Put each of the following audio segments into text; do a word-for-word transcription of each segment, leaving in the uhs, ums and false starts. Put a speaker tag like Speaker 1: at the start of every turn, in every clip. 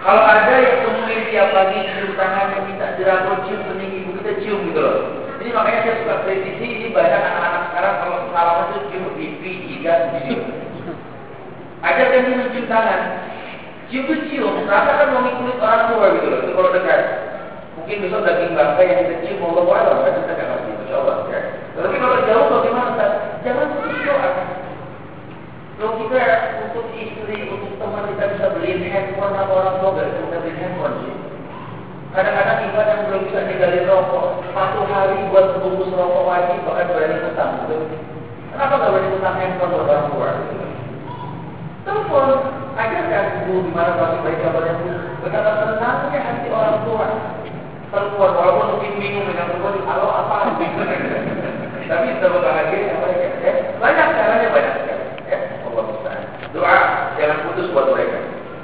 Speaker 1: Kalau ada yang temuin tiap pagi cium tangan yang minta dirangkul cium kening ibu kita cium gitu loh. Jadi makanya saya suka kritisi ini banyak anak-anak sekarang kalau salaman itu cium pipi, jidat, cium. Ajarkan dia mencium tangan. Cium itu cium, rasakan wangi kulit orang tua gitu loh. Itu kalau dekat. Mungkin besok daging bangkai yang kita cium mau keluar loh, kan kita nggak ngerti itu coba ya. Tapi kalau jauh bagaimana? Jangan putus doa. Kalau kita untuk istri, untuk teman kita bisa beliin handphone atau orang tua nggak bisa beliin handphone sih. Kadang-kadang ibadah yang belum bisa ninggalin rokok, satu hari buat bungkus rokok wajib bahkan berani utang. Gitu. Kenapa nggak berani utang handphone buat orang tua? Gitu. Telepon, ajarkan ibu gimana pasti baik kabarnya bu. Betapa senangnya hati orang tua. Telepon walaupun mungkin bingung dengan telepon, halo apa? Tapi betapa bahagia apa ya? Banyak caranya banyak sekali. Ya, Allah musta'an. Doa jangan putus buat mereka.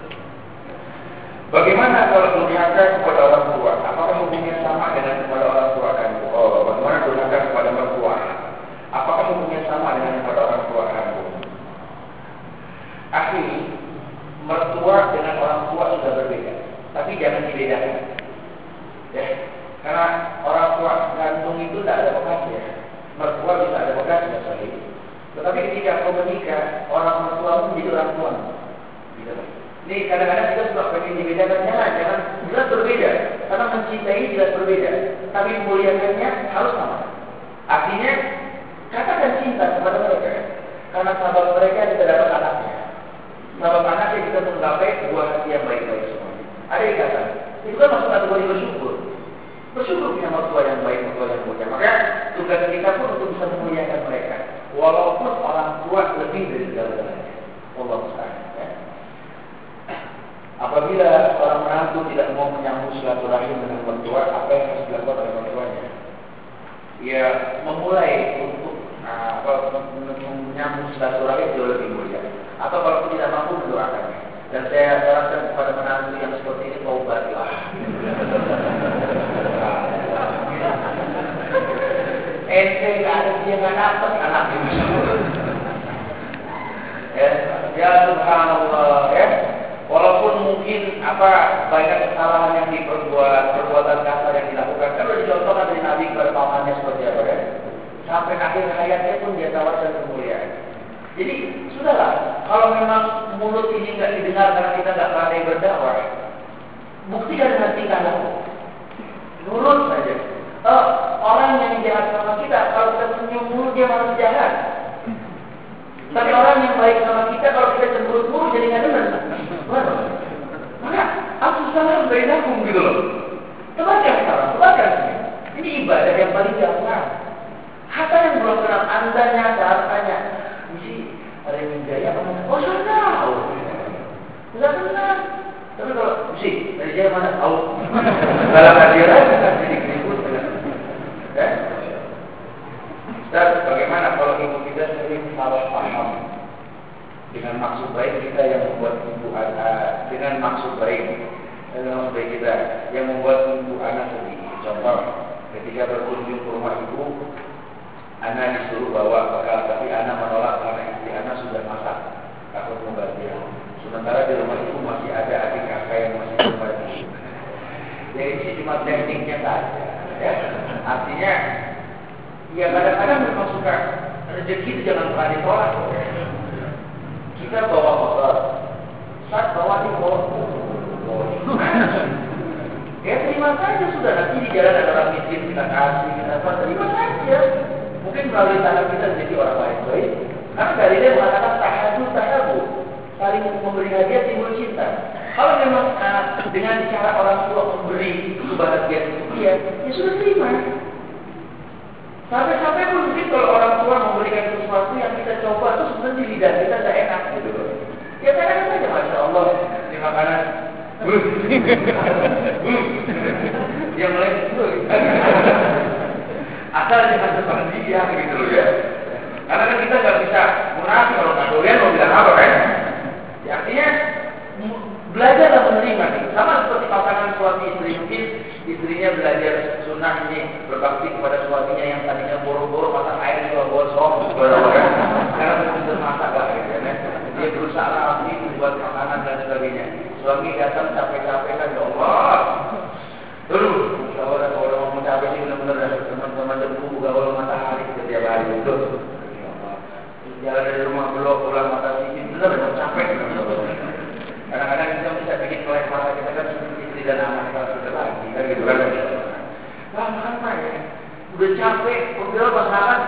Speaker 1: Bagaimana kalau durhaka kepada orang tua? Apakah hukumnya sama dengan kepada orang tua kamu? Oh, bagaimana durhaka kepada mertua? Apakah hukumnya sama dengan kepada orang tua kamu? Akhirnya mertua dengan orang tua sudah berbeda, tapi jangan dibedakan. Ya, karena orang tua gantung itu tidak ada bekasnya. Mertua bisa ada bekasnya, sorry. Tetapi ketika kau menikah, orang mertua menjadi orang tua. Gitu. Ini kadang-kadang kita suka pengen dibedakan, jangan, jangan jelas berbeda. Karena mencintai jelas berbeda, tapi memuliakannya harus sama. Artinya katakan cinta kepada mereka, karena sahabat mereka kita dapat anaknya. Sahabat anaknya kita menggapai buah hati yang baik-baik semua. Ada ikatan. Itu kan masuk kategori bersyukur. Bersyukur punya mertua yang baik, mertua yang mulia. Maka tugas kita pun untuk bisa memuliakan mereka, walaupun orang tua lebih dari segala-galanya. Allah musta'an. Ya. Apabila seorang menantu tidak mau menyambung silaturahim dengan mertua, apa yang harus dilakukan oleh mertuanya? Ya, memulai untuk uh, menyambung silaturahim jauh lebih mulia. Atau kalau tidak mampu mendoakannya. Dan saya sarankan kepada menantu yang seperti ini, taubatlah. Ente nggak ada dia nggak dapat anak ibu. Ya, ya subhanallah ya. Walaupun mungkin apa banyak kesalahan yang diperbuat, perbuatan kasar yang dilakukan, kan sudah dicontohkan dari Nabi kepada pamannya seperti apa ya. Sampai akhir hayatnya pun dia tawarkan kemuliaan. Jadi sudahlah, kalau memang mulut ini nggak didengar karena kita nggak pandai berdakwah, buktikan dengan tingkah laku. Nurut saja. Oh, orang yang jahat sama kita, kalau kita senyum mulut dia malah jahat. Tapi orang yang baik sama kita, kalau kita cemberut mulut jadi nggak dengar. Maka aku salah beredakum gitu loh. Tebarkan salam, tebarkan senyum. Ini ibadah yang paling gampang. Hatta yang belum kenal anda nyata, tanya. Misi ada yang gaya apa? Oh sudah tahu. Sudah kenal. Tapi kalau misi dari saya mana tahu? Dalam hadiran jadi keribut. Ya. Ustaz, bagaimana kalau ibu kita sering salah paham dengan maksud baik kita yang membuat ibu anak dengan maksud baik dengan maksud baik kita yang membuat ibu anak sedih. Contoh, ketika berkunjung ke rumah ibu, anak disuruh bawa bekal, tapi anak menolak karena istri anak sudah masak, takut membazir. Sementara di rumah ibu masih ada adik kakak yang masih berbagi. Jadi ini cuma tekniknya saja. Ya. Artinya, ya kadang-kadang memang suka rezeki itu jangan pernah ditolak. Kita bawa motor, saat bawa di bawa ya terima saja sudah, nanti di jalan ada orang miskin kita kasih, kita apa, terima saja. Mungkin melalui tangan kita jadi orang lain baik. Karena dari dia mengatakan tahadu tahabu, saling memberi hadiah timbul cinta. Kalau memang uh, dengan cara orang tua memberi kebahagiaan itu dia, ya sudah terima. Sampai-sampai pun mungkin kalau orang tua memberikan sesuatu yang kita coba itu sebenarnya di lidah kita tidak enak gitu. Ya kadang-kadang saja, masya Allah, ini makanan. Yang lain itu. Asal jangan depan dia gitu loh ya. Karena kan kita nggak bisa munafik kalau nggak doyan mau bilang apa kan? Ya, artinya belajarlah menerima nih. Sama seperti pasangan suami istri, mungkin istrinya belajar sunnah ini berbakti kepada suaminya yang tadinya boro-boro masak air juga gosong, karena belum bisa masak lah gitu kan. Dia berusaha rapi buat makanan dan sebagainya. Suami datang capek-capek kan, ya Allah. Dulu, kalau orang mau capek sih benar-benar teman-teman debu, gaul matahari setiap hari itu. Jalan dari rumah belok pulang mata sisi benar benar capek. Kadang-kadang kita bisa bikin oleh mata kita kan istri dan anak kita sudah lagi kan gitu kan. Wah makan apa ya? Udah capek, udah masakan.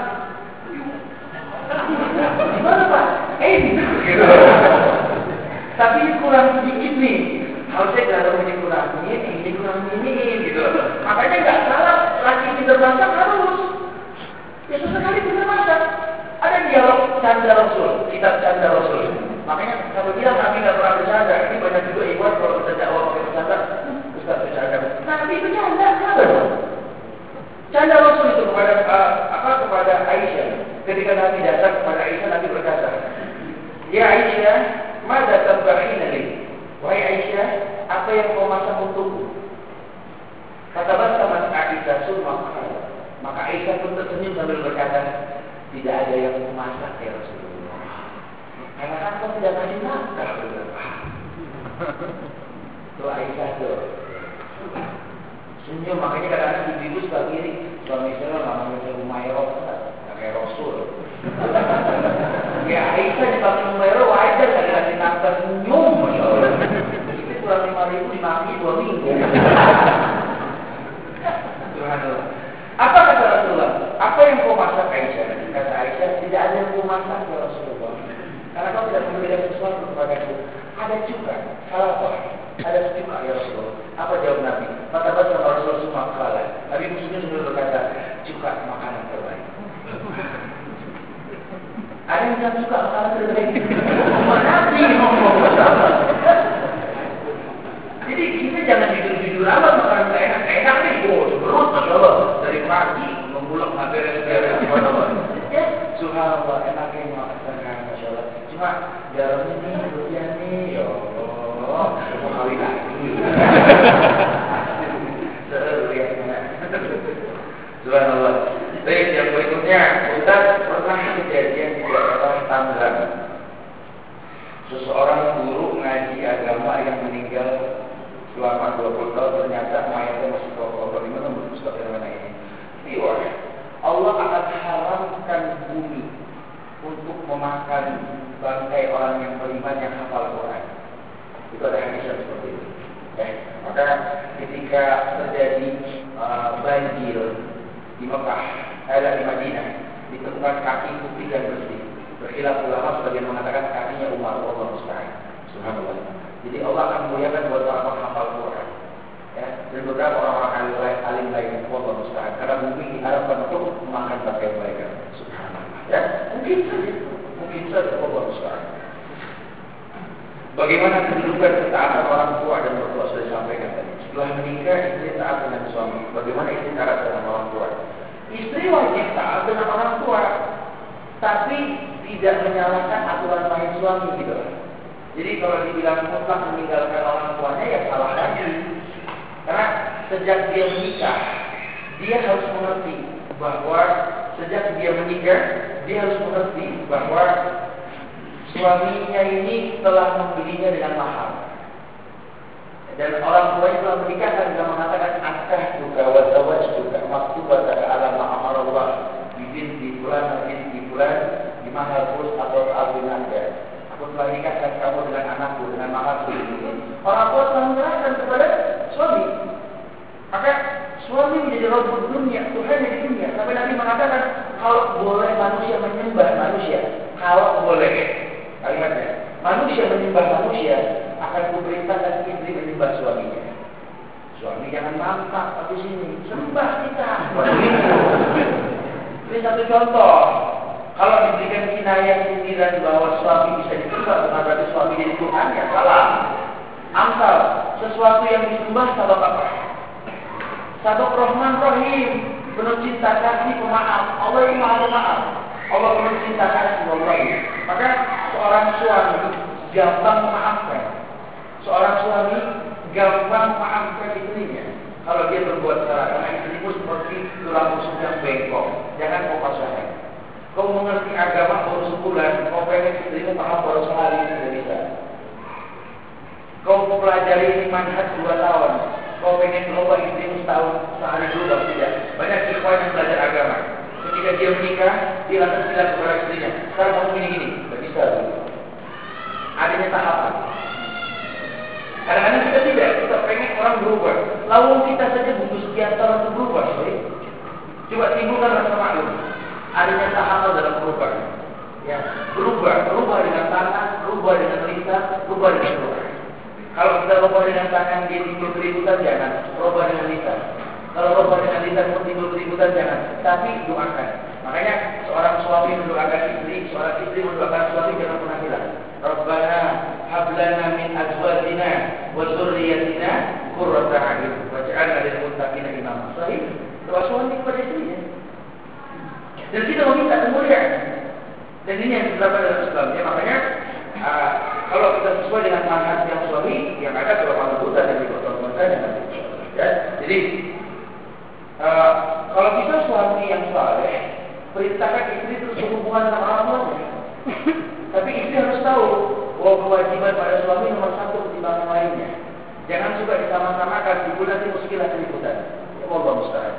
Speaker 1: Gimana Pak? Eh gitu. Tapi ini kurang sedikit nih. Harusnya kalau ini kurang ini, ini kurang ini gitu. Makanya nggak salah laki pintar masak harus. Ya sesekali pintar masak. Ada dialog canda Rasul, kitab canda Rasul. Makanya kalau bilang Nabi nggak pernah bercanda, ini banyak juga ikhwan kalau kita dakwah pakai bercanda, Ustaz bercanda. Nabi bercanda, kenapa dong? Canda Rasul itu kepada uh, apa kepada Aisyah. Ketika Nabi datang kepada Aisyah, Nabi berkata, Ya Aisyah, mada tabakhina li? Wahai Aisyah, apa yang kau masak untukku? Kata bangsa Aisyah summa qala. Maka Aisyah pun tersenyum sambil berkata, tidak ada yang memasak ya Rasulullah. Karena kan kau tidak kasih nafkah. Itu Aisyah tuh. Senyum, makanya kadang-kadang ibu-ibu suka iri. Suami saya namanya saya Umairah, tak kayak Rasul. Ya Aisyah dipakai Umairah, wajar tak dikasih nafkah, senyum, masya Allah. Itu kurang lima ribu dimaki dua minggu. Subhanallah. Apa kata Rasulullah? Apa yang kau masak Aisyah? Kata Aisyah, tidak ada yang kau masak ya Rasulullah. Karena kau tidak memberikan sesuatu kepadaku. Ada juga, salah apa? Ada juga ya Rasulullah. Apa jawab Nabi? Kata baca Rasulullah semua kalah. Nabi Muslim sambil berkata, juga makanan terbaik. Ada yang bilang juga makanan terbaik. Cuma Nabi ngomong. Jadi kita jangan jujur-jujur amat makanan tak enak. Enak nih, oh seberut masya Allah. Dari pagi memulak beres-beres. Ya, subhanallah enaknya makan masya Allah. Cuma garamnya nih, durian nih, ya Allah, mau kawin lagi. Subhanallah. Baik, yang berikutnya, Ustaz pernah kejadian di daerah Tangerang. Seseorang guru ngaji agama yang meninggal selama dua puluh tahun ternyata mayatnya masih kokoh. Bagaimana menurut Ustaz fenomena ini? Riwayat Allah akan haramkan bumi untuk memakan bangkai orang yang beriman yang hafal Quran. Itu ada hadis yang seperti itu. Ya. Maka ketika terjadi uh, banjir di Mekah, ada di Madinah, ditemukan kaki putih dan bersih. Berkhilaf ulama sebagian mengatakan kakinya Umar, Allah musta'an. Subhanallah. Jadi Allah akan muliakan buat orang hafal Quran. Ya, dan beberapa orang-orang alim lain, alim lain, Allah musta'an. Karena bumi diharapkan untuk memakan pakaian mereka. Subhanallah. Ya, mungkin saja, mungkin saja Allah musta'an. Bagaimana kedudukan ketaatan orang tua dan mertua sudah disampaikan tadi. Setelah menikah, istri taat dengan suami. Bagaimana istri taat dengan orang tua? Istri wajib taat dengan orang tua, tapi tidak menyalahkan aturan main suami gitu. Jadi kalau dibilang mutlak meninggalkan orang tuanya ya salah lagi. Karena sejak dia menikah, dia harus mengerti bahwa sejak dia menikah, dia harus mengerti bahwa suaminya ini telah membelinya dengan mahal. Dan orang tuanya telah menikah dan juga mengatakan akah juga wazawaj juga maktubah pada alam ma'amarullah bibin di bulan bibin di bulan di mahal terus atau alvin anda. Aku telah nikahkan kamu dengan anakku dengan mahal ini. Orang tua telah menyerahkan kepada suami. Maka suami menjadi robot dunia, Tuhan di dunia. Sampai Nabi mengatakan kalau boleh manusia menyembah manusia, kalau boleh kalimatnya manusia menyembah manusia, akan kuperintahkan istri menyembah suaminya. Suami jangan nampak tapi sini sembah kita. Ini satu contoh. Kalau diberikan kinayah sindiran bahwa suami bisa disembah, bukan berarti suami jadi Tuhan, ya salah. Amsal, sesuatu yang disembah sabab apa? Sabab Rahman Rahim, penuh cinta kasih pemaaf. Allah yang maha pemaaf. Allah penuh cinta kasih wallahi. Maka seorang suami gampang memaafkan. Seorang suami gampang memaafkan istrinya kalau dia berbuat salah. Karena istrimu seperti tulang rusuk yang bengkok. Jangan kau pasrahkan. Kau mengerti agama baru sebulan, kau pengen istrimu paham baru sehari, tidak bisa. Kau pelajari ini manhaj dua tahun. Kau pengen berubah istrimu setahun, sehari berubah, tidak. Banyak ikhwan yang belajar agama. Ketika dia menikah, dia langsung bilang kepada istrinya, sekarang kamu gini-gini. Tidak bisa. Adanya tahapan. Kadang-kadang kita tidak, kita pengen orang berubah. Lalu kita saja butuh sekian tahun untuk berubah. Sorry. Coba timbulkan rasa maklum. Adanya tahapan dalam perubahan. Ya, berubah, berubah dengan tangan, berubah dengan lisan, berubah dengan doa. Kalau kita berubah dengan tangan dia timbul keributan, jangan. Berubah dengan lisan. Kalau berubah dengan lisan pun timbul keributan, jangan. Tapi doakan. Makanya seorang suami mendoakan istri, seorang istri mendoakan suami, jangan pernah bilang, Rabbana hablana min azwajina wa dzurriyyatina qurrata a'yun waj'alna lil muttaqina imama. Sahih. Doa suami kepada istrinya. Dan kita meminta kemuliaan. Dan ini yang dilakukan dalam Islam. Ya, makanya uh, kalau kita sesuai dengan manhaj yang suami, yang ada kalau malu buta dan dikotor-kotor nanti. Ya, jadi uh, kalau kita suami yang saleh, perintahkan istri terus berhubungan sama orang tuanya. Tapi istri harus tahu bahwa kewajiban pada suami nomor satu ketimbang yang lainnya. Jangan suka disama-samakan, timbul nanti muskilah keributan. Ya Allah musta'an.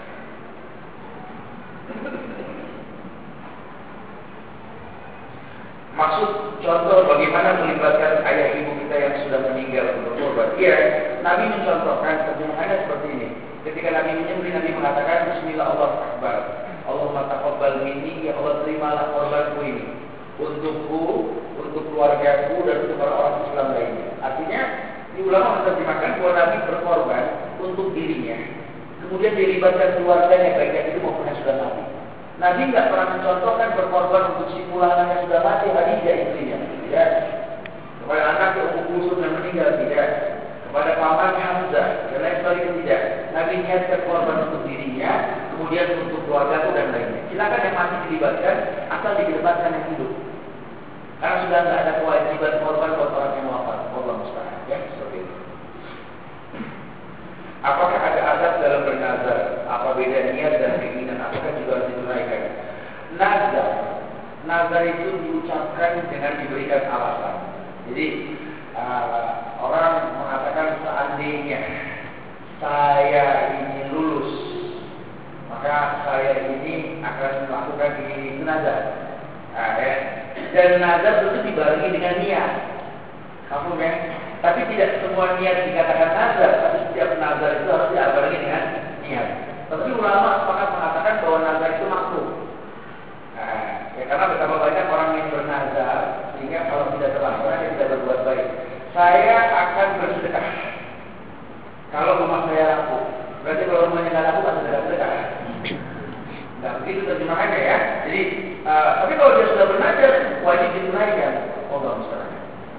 Speaker 1: Maksud contoh bagaimana melibatkan ayah ibu kita yang sudah meninggal untuk berkorban. Iya, Nabi mencontohkan terjemahannya seperti ini. Ketika Nabi menyembelih, Nabi mengatakan Bismillah Allahu Akbar. Allahumma taqabbal minni, ya Allah terimalah korbanku ini untukku, untuk keluargaku dan untuk orang-orang Islam lainnya. Artinya, di ulama menerjemahkan bahwa Nabi berkorban untuk dirinya. Kemudian dilibatkan keluarganya baik yang itu maupun yang sudah mati. Nabi nggak pernah mencontohkan berkorban untuk si pulangan yang sudah mati, Khadijah istrinya, tidak. Kepada anak yang Ummu Kulsum yang meninggal, tidak. Kepada paman Hamzah dan lain sebagainya, tidak. Nabi niatkan korban untuk dirinya, kemudian untuk keluarga dan lainnya. Silakan yang mati dilibatkan, asal dilibatkan yang hidup. Karena sudah nggak ada kewajiban korban buat orang yang wafat. Allah musta'an, ya seperti itu. Apakah ada azab dalam bernazar? Apa beda niat dan keinginan? Apakah juga harus ditunaikan? Nazar, nazar itu diucapkan dengan diberikan alasan. Jadi uh, orang mengatakan seandainya saya ini lulus, maka saya ini akan melakukan ini nazar. Nah, ya. Dan nazar itu dibarengi dengan niat. Kamu kan? Tapi tidak semua niat dikatakan nazar, tapi setiap nazar itu harus dibarengi dengan niat. Tapi ulama sepakat mengatakan bahwa nazar itu makruh. Nah, ya karena betapa banyak orang yang bernazar sehingga kalau tidak terlaksana dia tidak berbuat baik. Saya akan bersedekah kalau rumah saya laku. Berarti kalau rumahnya tidak laku pasti tidak bersedekah. Nah, begitu terjemahannya ya. Jadi, uh, tapi kalau dia sudah bernazar wajib ditunaikan. Allah musta'an.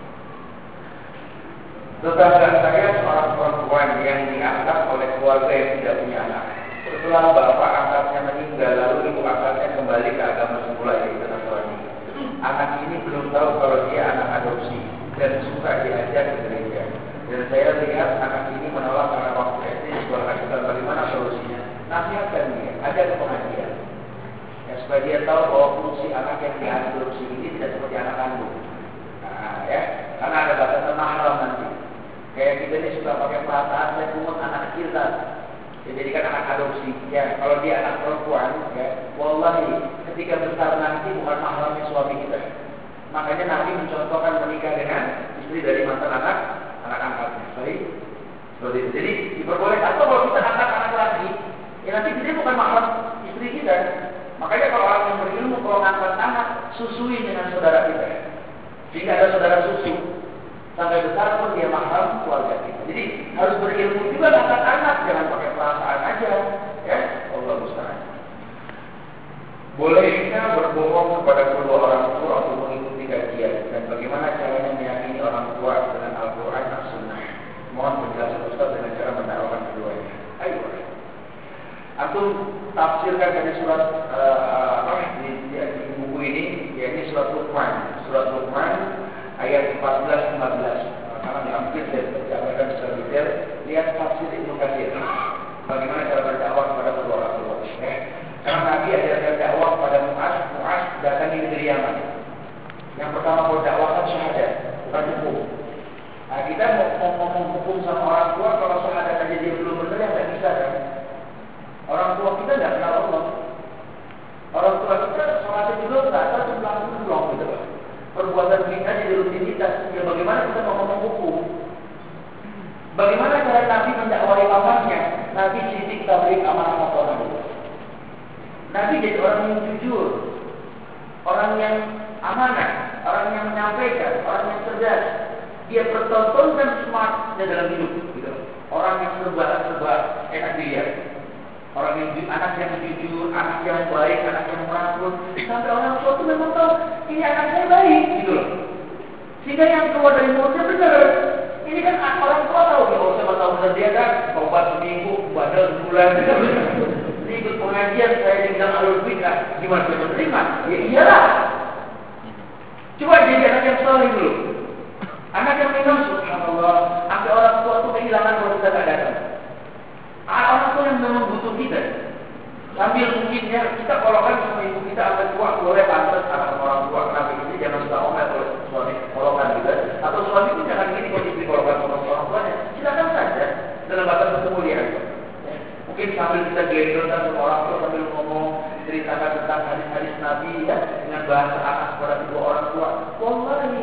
Speaker 1: Tetangga saya seorang perempuan yang diangkat oleh keluarga yang tidak punya anak. Setelah bapak angkatnya meninggal, lalu ibu angkatnya kembali ke agama semula yaitu Nasrani. Anak ini belum tahu kalau dia anak adopsi dan suka diajak ke gereja. Dan saya lihat anak ini menolak karena waktu S D sekolah Islam. Bagaimana solusinya? Nasihatkan dia, ajak ke pengajian. Ya, supaya dia tahu bahwa fungsi anak yang diadopsi ini tidak seperti anak kandung. Nah, ya, karena ada batasan mahram nanti. Kayak kita ini suka pakai perasaan, saya pungut anak kecil kan. Dijadikan anak adopsi. Ya, kalau dia anak perempuan, ya, wallahi ketika besar nanti bukan mahramnya suami kita. Makanya Nabi mencontohkan menikah dengan istri dari mantan anak anak angkatnya. Baik, seperti itu. Jadi diperbolehkan. Atau kalau kita angkat anak lagi, ya nanti dia bukan mahram istri kita. Makanya kalau orang yang berilmu kalau ngangkat anak, susui dengan saudara kita. Jika ada saudara susu, sampai besar pun dia mahram keluarga kita. Jadi harus berilmu juga ngangkat anak, jangan pakai perasaan aja. Ya, Allah musta'an. Bolehkah berbohong kepada kedua orang tua untuk mengikuti kajian? Dan bagaimana caranya meyakini orang tua dengan Al-Quran dan Sunnah? Mohon penjelasan Ustaz dengan cara mendakwakan keduanya. Ayo. Aku tafsirkan dari surat uh, uh, di, di, di buku ini, yakni surat Luqman. Surat Luqman ayat empat belas lima belas. Karena diambil dan dijabarkan secara detail, lihat tafsir Ibnu Katsir. Bagaimana cara berdakwah kepada kedua orang tua? Ya. Karena Nabi ajarkan dakwah kepada Mu'az, Mu'az datangi negeri Yaman. Yang pertama berdakwahkan syahadat, bukan hukum. Nah, kita mau mau ngomong hukum sama orang tua, kalau syahadat aja dia belum benar ya nggak bisa kan? Orang tua kita nggak kenal Allah. Orang tua kita sholatnya juga nggak tahu sebelum belum gitu kan? Perbuatan kita jadi rutinitas. Ya bagaimana kita mau ngomong hukum? Bagaimana cara Nabi mendakwai pamannya? Nabi sidik tablik amanah orang itu. Nabi jadi orang yang jujur, orang yang amanah, orang yang menyampaikan, orang yang cerdas. Dia pertontonkan smartnya dalam hidup, gitu. Orang yang serba-serba enak dilihat, orang yang anak yang jujur, anak yang baik, anak yang merangkul. Sampai orang tua itu memang tahu ini anak saya baik, gitu loh. Sehingga yang keluar dari mulutnya benar. Ini kan orang tua tahu, ya oh saya tahu benar dia kan, obat seminggu, badal sebulan. Ini ikut pengajian saya dibilang alur bidah, gimana saya menerima? Ya iyalah. Coba jadi anak yang soleh dulu. Anak yang minum, subhanallah, sampai orang tua itu kehilangan kalau kita tak datang. Orang tua yang memang butuh kita. Sambil mungkinnya kita kalau kan sama ibu kita sampai tua boleh pantas anak orang tua kami ini jangan suka omel kalau suami kolongan juga. Atau suami pun jangan gini kalau istri kolongan sama orang tuanya. Silakan saja dalam batas kemuliaan. Mungkin sambil kita gendongkan sama orang tua sambil ngomong ceritakan tentang hadis-hadis Nabi ya dengan bahasa anak kepada kedua orang tua. Wallahi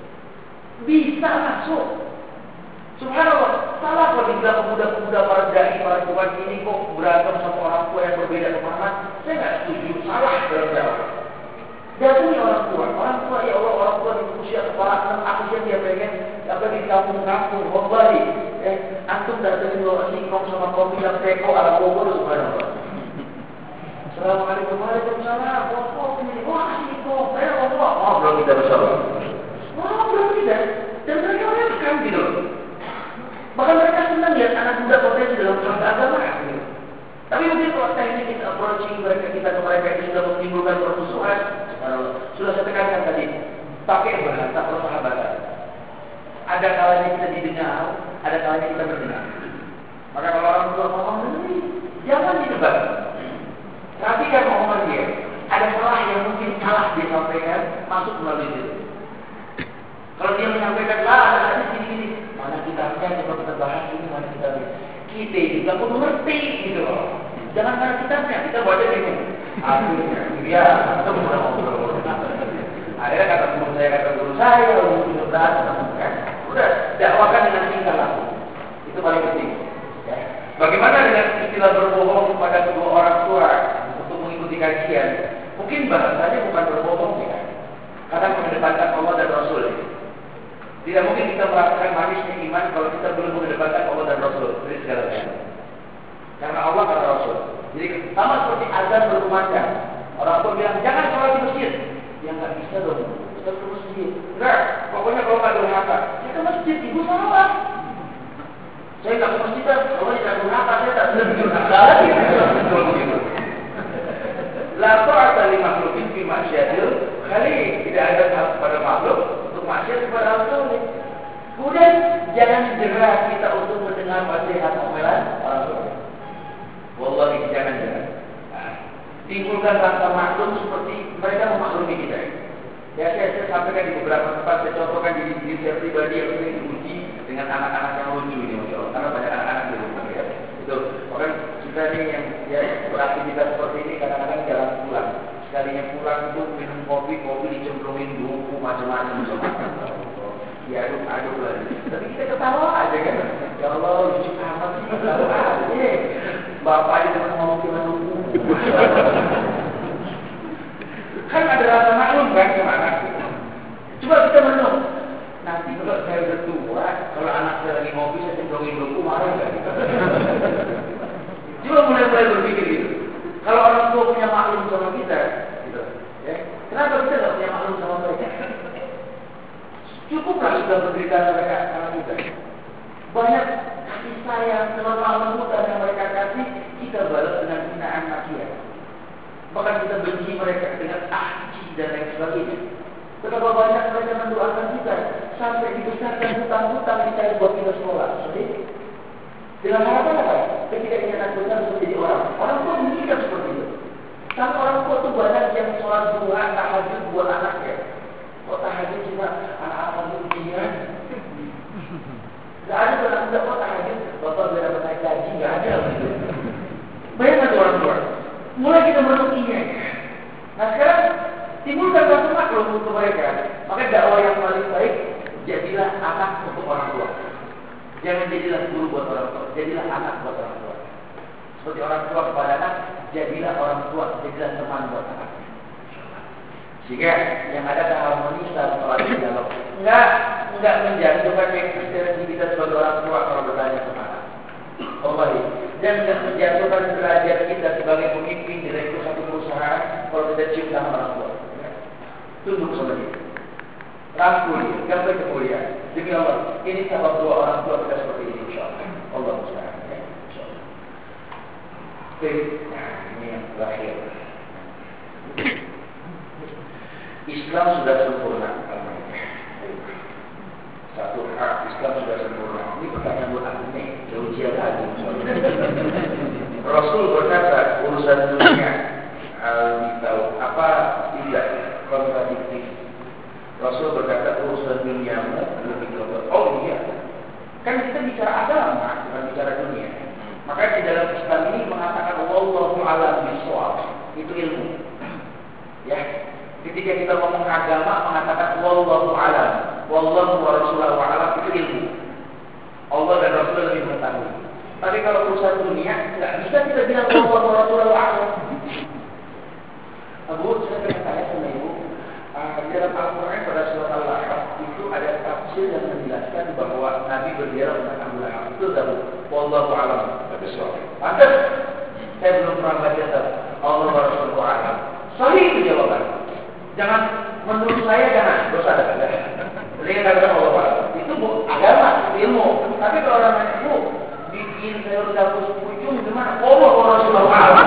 Speaker 1: bisa masuk. Subhanallah, salah kalau dibilang pemuda-pemuda para dai, para tuan ini kok berantem sama orang tua yang berbeda pemahaman. Saya nggak setuju, salah dalam dakwah. Dia punya orang tua, orang tua ya Allah, orang tua di usia kepala enam, aku sih dia pengen apa di kampung-kampung, wallahi, eh antum datang bawa singkong sama kopi yang teko ala Bogor, subhanallah. Assalamualaikum waalaikumsalam, wah kopi ini, wah singkong, saya Allah, oh belum kita bersama, wah belum kita, dan mereka welcome gitu. Bahkan mereka senang lihat anak muda potensi dalam suatu agama. Gitu. Tapi mungkin kalau teknik approaching mereka kita ke mereka itu sudah menimbulkan permusuhan. Sudah saya tekankan tadi, pakai bahasa persahabatan. Ada kalanya kita didengar, ada kalanya kita mendengar. Maka kalau orang tua ngomong ini, jangan didebat. Tapi kan ngomong dia, ada salah yang mungkin salah dia sampaikan, masuk melalui itu. Kalau dia menyampaikan lah, ada hadis gini-gini. Mana kitabnya, coba kita bahas ini, mana kitabnya. Kita juga perlu ngerti gitu loh. Jangan mana kitabnya, kita baca ini. Akhirnya, ya, kita mulai ngobrol. Akhirnya kata guru saya, kata guru saya, guru saya, kan? Udah, dakwakan dengan tingkah laku. Itu paling penting. Ya. Bagaimana dengan istilah berbohong kepada kedua orang tua untuk mengikuti kajian? Mungkin bahasanya bukan berbohong ya, karena mengedepankan Allah dan Rasul. Ya. Tidak mungkin kita merasakan manisnya iman kalau kita belum mengedepankan Allah dan Rasul dari segala galanya. Karena Allah kata Rasul. Jadi sama seperti azan berkumandang. Orang tua bilang jangan sholat di masjid. Ya nggak bisa dong. Kita ke masjid. Enggak. Pokoknya kalau nggak durhaka, ya ke masjid. Ibu salah. Saya nggak ke masjid. Kalau tidak durhaka, saya tak sedang durhaka lagi. La ta'ata li makhluqin fi ma'syiatil khaliq. Tidak ada hak pada makhluk maksiat kepada Allah. Kemudian jangan gerah kita untuk mendengar nasihat omelan orang tua. Wallahi jangan gerah. Nah, timbulkan rasa maklum seperti mereka memaklumi kita. Ya saya, saya sampaikan di beberapa tempat, saya contohkan di diri saya pribadi yang sering diuji dengan anak-anak yang lucu ini, masya Allah. Karena banyak anak-anak di rumah ya. Itu orang kita ini yang ya beraktivitas seperti ini kadang-kadang jarang pulang. Sekalinya pulang itu minum kopi, kopi dicemplungin buku macam-macam sama. Ya aduk-aduk lagi. Tapi kita ketawa aja kan. Ya Allah, lucu amat sih, ketawa aja. Bapak aja dengan ngomong cuma buku. Kan ada rasa maklum kan sama anak. Coba kita menung. Nanti kalau saya udah tua, kalau anak saya lagi ngopi, saya cemplungin buku, marah nggak? Coba mulai-mulai berpikir gitu. Kalau orang tua punya maklum sama kita, gitu, ya, kenapa kita nggak punya maklum sama mereka? Cukuplah sudah bercerita mereka sama kita. Banyak kasih sayang, kelemah lembutan yang mereka kasih, kita balas dengan hinaan makian. Bahkan kita benci mereka dengan ahji dan lain sebagainya. Betapa banyak mereka mendoakan kita sampai dibesarkan hutang-hutang dicari buat kita sekolah. Jadi, dengan harapan apa? Ketika dia anak besar bisa jadi orang. Orang tua mengingat seperti itu. Sama orang tua itu banyak yang sholat duha, tahajud buat anaknya. Kok tahajud cuma anak-anak dia? Gak ada tuh anak muda kok tahajud, bapak biar dapat naik gaji, gak ada gitu. Bayangkan tuh orang tua. Mulai kita meruginya. Nah sekarang timbulkan rasa maklum untuk mereka. Maka dakwah yang paling baik, jadilah anak untuk orang tua. Jangan jadilah guru buat orang tua, jadilah anak buat orang tua. Seperti orang tua kepada anak, jadilah orang tua, jadilah teman buat anak. Sehingga yang ada keharmonisan setelah dialog. Enggak, enggak menjatuhkan eksistensi kita sebagai orang tua kalau bertanya kemana. Oh baik. Dan enggak menjatuhkan derajat kita sebagai pemimpin direktur satu perusahaan kalau kita cium tangan orang tua. Tunduk sama dia. Rangkul dia, gapai kemuliaan. Demi Allah, ini sabab doa orang tua kita seperti ini, insyaallah. Allah musta'an. Ya, insyaallah. Oke, nah ini yang terakhir. Islam sudah sempurna. Satu hak Islam sudah sempurna. Ini pertanyaan buat aku nih, jauh jauh lagi. Rasul berkata urusan dunia al-mitau apa tidak kontradiktif. Rasul berkata urusan duniamu lebih kotor. Oh iya, kan kita bicara agama, bukan bicara dunia. Maka di dalam Islam ini mengatakan wallahu a'lam bishawab, itu ilmu. Ya, ketika kita ngomong agama mengatakan wallahu a'lam, wallahu wa rasuluhu a'lam, itu ilmu. Allah dan Rasul lebih mengetahui. Tapi kalau urusan dunia, tidak bisa kita bilang wallahu wa rasuluhu a'lam. Abu, saya pernah tanya sama ibu. Di dalam Al-Quran pada surat Al-Ahqaf itu ada tafsir yang menjelaskan bahwa Nabi berdialog dengan Abu Lahab. Itu tahu. Wallahu a'lam. Tapi soal. Pantas. Saya belum pernah baca tafsir. Allah wa Rasuluhu a'lam. Sahih itu jawaban. Jangan menurut saya jangan. Dosa ada kan? Jadi katakan Allah a'lam. Itu bu, agama, ilmu. Tapi kalau orang nanya, bu, bikin sayur dapur pucung gimana? Allah wa Rasuluhu a'lam.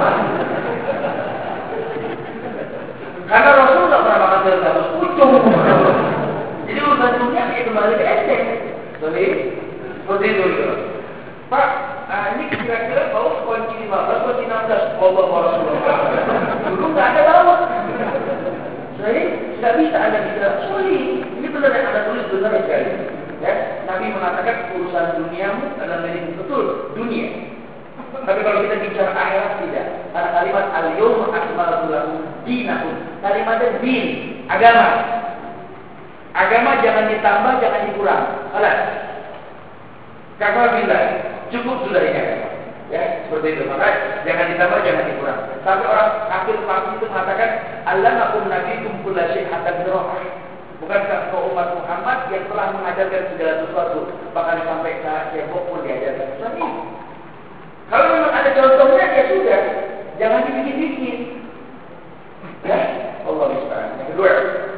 Speaker 1: Karena Rasul tidak pernah makan sayur dapur pucung. Jadi urusan dunia dia kembali ke S D. Jadi seperti itu gitu. Pak, nah ini kira-kira bau kunci lima belas, kunci enam belas. Allah wa Rasulullah. Dulu nggak ada laut. Jadi nggak bisa ada bicara sulit. Ini benar yang Anda tulis benar sekali. Ya, Nabi mengatakan urusan duniamu adalah milik betul dunia. Tapi kalau kita bicara akhirat tidak. Karena kalimat al-yawma akmaltu lakum dinakum. Kalimatnya din, agama. Agama jangan ditambah, jangan dikurang. Alah. Kakak bilang, cukup sudah ini agama. Ya, seperti itu. Maka jangan ditambah, jangan dikurang. Tapi orang akhir waktu itu mengatakan, allamakum nabikum kulla syai' hatta dirah. Bukankah kau umat Muhammad yang telah mengajarkan segala sesuatu, bahkan sampai ke cebok pun diajarkan. Seperti kalau memang ada contohnya, ya sudah. Jangan dibikin-bikin. Ya, Allah musta'an. Yang kedua,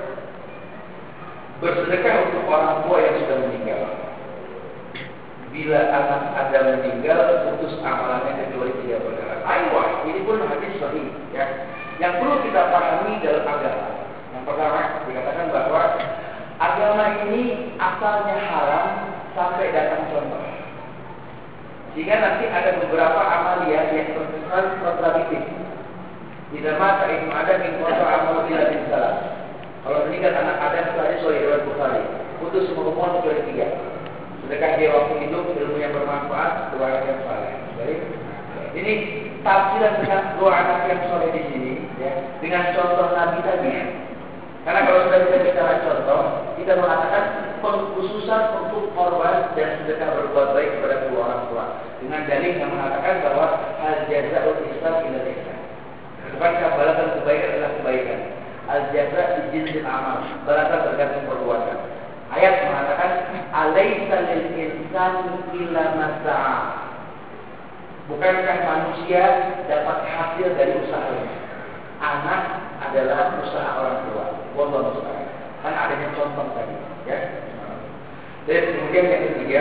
Speaker 1: bersedekah untuk orang tua yang sudah meninggal. Bila anak ada meninggal, putus amalannya kecuali tiga perkara. Aywa, ini pun hadis sahih. Ya, yang perlu kita pahami dalam agama. Yang pertama, dikatakan bahwa agama ini asalnya haram sampai datang contoh. Sehingga nanti ada beberapa amalia yang terkesan kontradiktif. Tidak mata itu ada min qata amal bila bin salah. Kalau meninggal anak Adam tadi soal riwayat Bukhari, putus semua hubungan kecuali tiga. Sedekah dia waktu hidup, ilmu yang bermanfaat, dua anak yang saleh. Baik. Ini tafsiran dengan dua anak yang saleh di sini, ya, dengan contoh Nabi tadi. Karena kalau sudah kita bicara contoh, kita mengatakan pengkhususan untuk korban dan sedekah berbuat baik kepada kedua orang tua. Dengan dalil yang mengatakan bahwa al jazaa'ul ihsan ila ihsan. Bukankah balasan kebaikan adalah kebaikan? Al jazaa' jinsil amal. Balasan tergantung perbuatan. Ayat mengatakan alaisa lil insani illa ma sa'a. Bukankah manusia dapat hasil dari usahanya? Anak adalah usaha orang tua. Wallahu musta'an. Kan adanya contoh tadi, ya. Dan kemudian yang ketiga,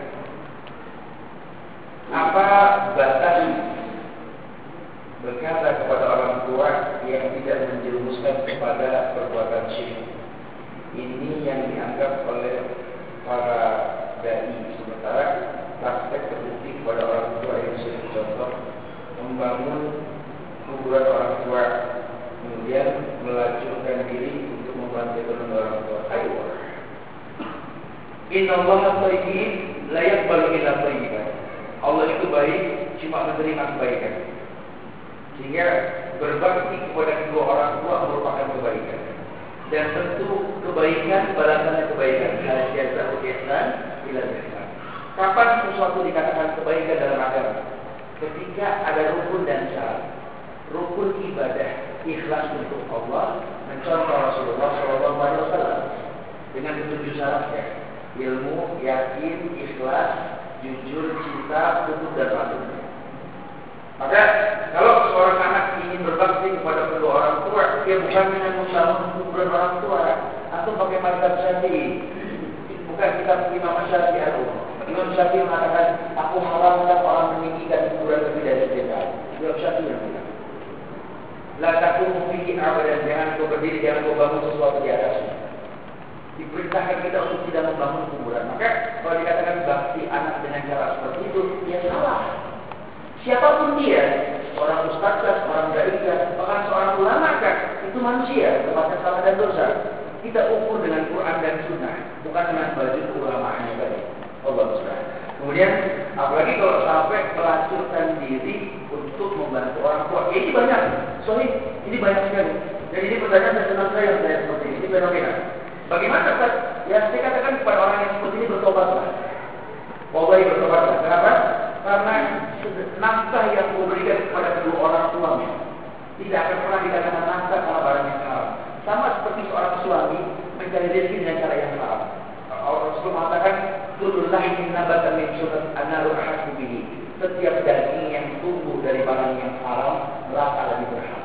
Speaker 1: apa batas berkata kepada orang tua yang tidak menjerumuskan kepada perbuatan syirik? Ini yang dianggap oleh para dai. Sementara praktek terbukti kepada orang tua yang syirik, contoh membangun kuburan orang tua, kemudian melacurkan diri untuk membantu orang tua. Ayo, Inna Allah tayyib cuma menerima kebaikan. Sehingga berbakti kepada kedua orang tua merupakan kebaikan. Dan tentu kebaikan balasannya kebaikan. Hal jazaa'ul ihsan ila ihsan. Kapan sesuatu dikatakan kebaikan dalam agama? Ketika ada rukun dan syarat. Rukun ibadah ikhlas untuk Allah, mencontoh Rasulullah shallallahu alaihi wasallam dengan ketujuh syaratnya: ilmu, yakin, ikhlas, jujur, cinta, tutup dan patuh. Maka kalau seorang anak ingin berbakti kepada kedua orang tua, dia bukan dengan membangun kuburan orang tua atau pakai mazhab Syafi'i. Bukan kitab Imam Syafi'i. Imam Syafi'i mengatakan, aku haramkan orang meninggikan kuburan lebih dari sejengkal. Imam Syafi'i yang bilang, la taqumu fihi abadan, jangan kau berdiri, jangan kau bangun sesuatu di atasnya. Diperintahkan kita untuk tidak membangun kuburan. Maka kalau dikatakan bakti anak dengan cara seperti itu, ya salah. Siapapun dia, seorang ustaz, seorang dai, bahkan seorang ulama kan, itu manusia, termasuk salah dan dosa. Kita ukur dengan Quran dan Sunnah, bukan dengan baju keulamaannya tadi. Allah musta'an. Kemudian, apalagi kalau sampai melacurkan diri untuk membantu orang tua, ya, ini banyak. Sorry, ini banyak sekali. Dan ini pertanyaan dan senang saya yang saya seperti ini, ini fenomena. Bagaimana Ustaz? Ya, saya katakan kepada orang yang seperti ini bertobatlah. Wallahi bertobatlah. Kenapa? Karena nafkah yang kau berikan kepada kedua orang tuamu tidak akan pernah dikatakan nafkah karena barang yang haram. Sama seperti seorang suami mencari rezeki dengan cara yang haram. Rasul mengatakan, kullu lahmin nabata min syurrat an-naru ahqqu bihi. Setiap daging yang tumbuh dari barang yang haram, neraka lebih berhak.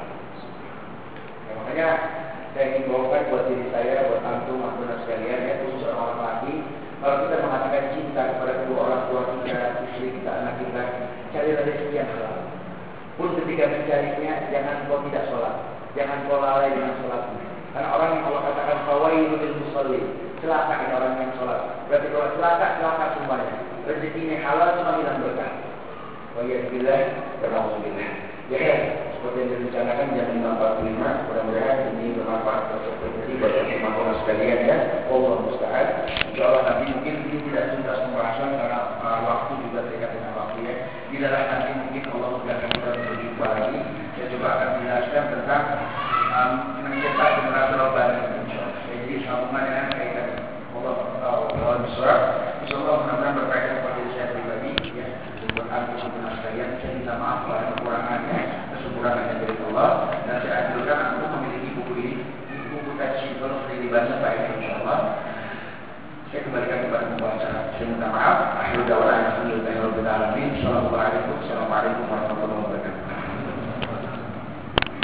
Speaker 1: Ya, makanya saya ingin bawakan buat diri saya, buat antum, antum sekalian, ya, khusus orang laki. Kalau kita mengatakan cinta kepada kedua orang tua kita, istri kita, anak kita, cari rezeki yang halal. Pun ketika mencarinya, jangan kau tidak sholat, jangan kau lalai dengan sholatmu. Karena orang yang Allah katakan fawailul lil musallin, celaka ini orang yang sholat. Berarti kalau celaka, celaka semuanya. Rezekinya halal cuma hilang berkah. Wa'iyadillah, terauzubillah. Ya, seperti yang direncanakan jam lima empat puluh lima, mudah-mudahan ini bermanfaat seperti buat teman-teman sekalian ya. Allah musta'an. Insyaallah nanti mungkin ini tidak tuntas pembahasan karena uh, waktu juga terikat dengan waktu ya. Di dalam nanti mungkin Allah mudahkan kita untuk berjumpa lagi. Saya coba akan menjelaskan tentang um, mencetak generasi baru insyaallah. Jadi sambungan dengan kaitan Allah taala Allah besar. Insyaallah mudah-mudahan berkaitan pada saya pribadi ya. Buat antum teman sekalian, saya minta maaf pada kekurangannya, kesempurnaan dari Allah, dan saya anjurkan antum memiliki buku ini, buku kaji terus dibaca baik insyaallah. Saya kembalikan kepada pembaca. Saya minta maaf. Akhir da'wana alhamdulillahirabbil alamin. Assalamualaikum warahmatullahi wabarakatuh.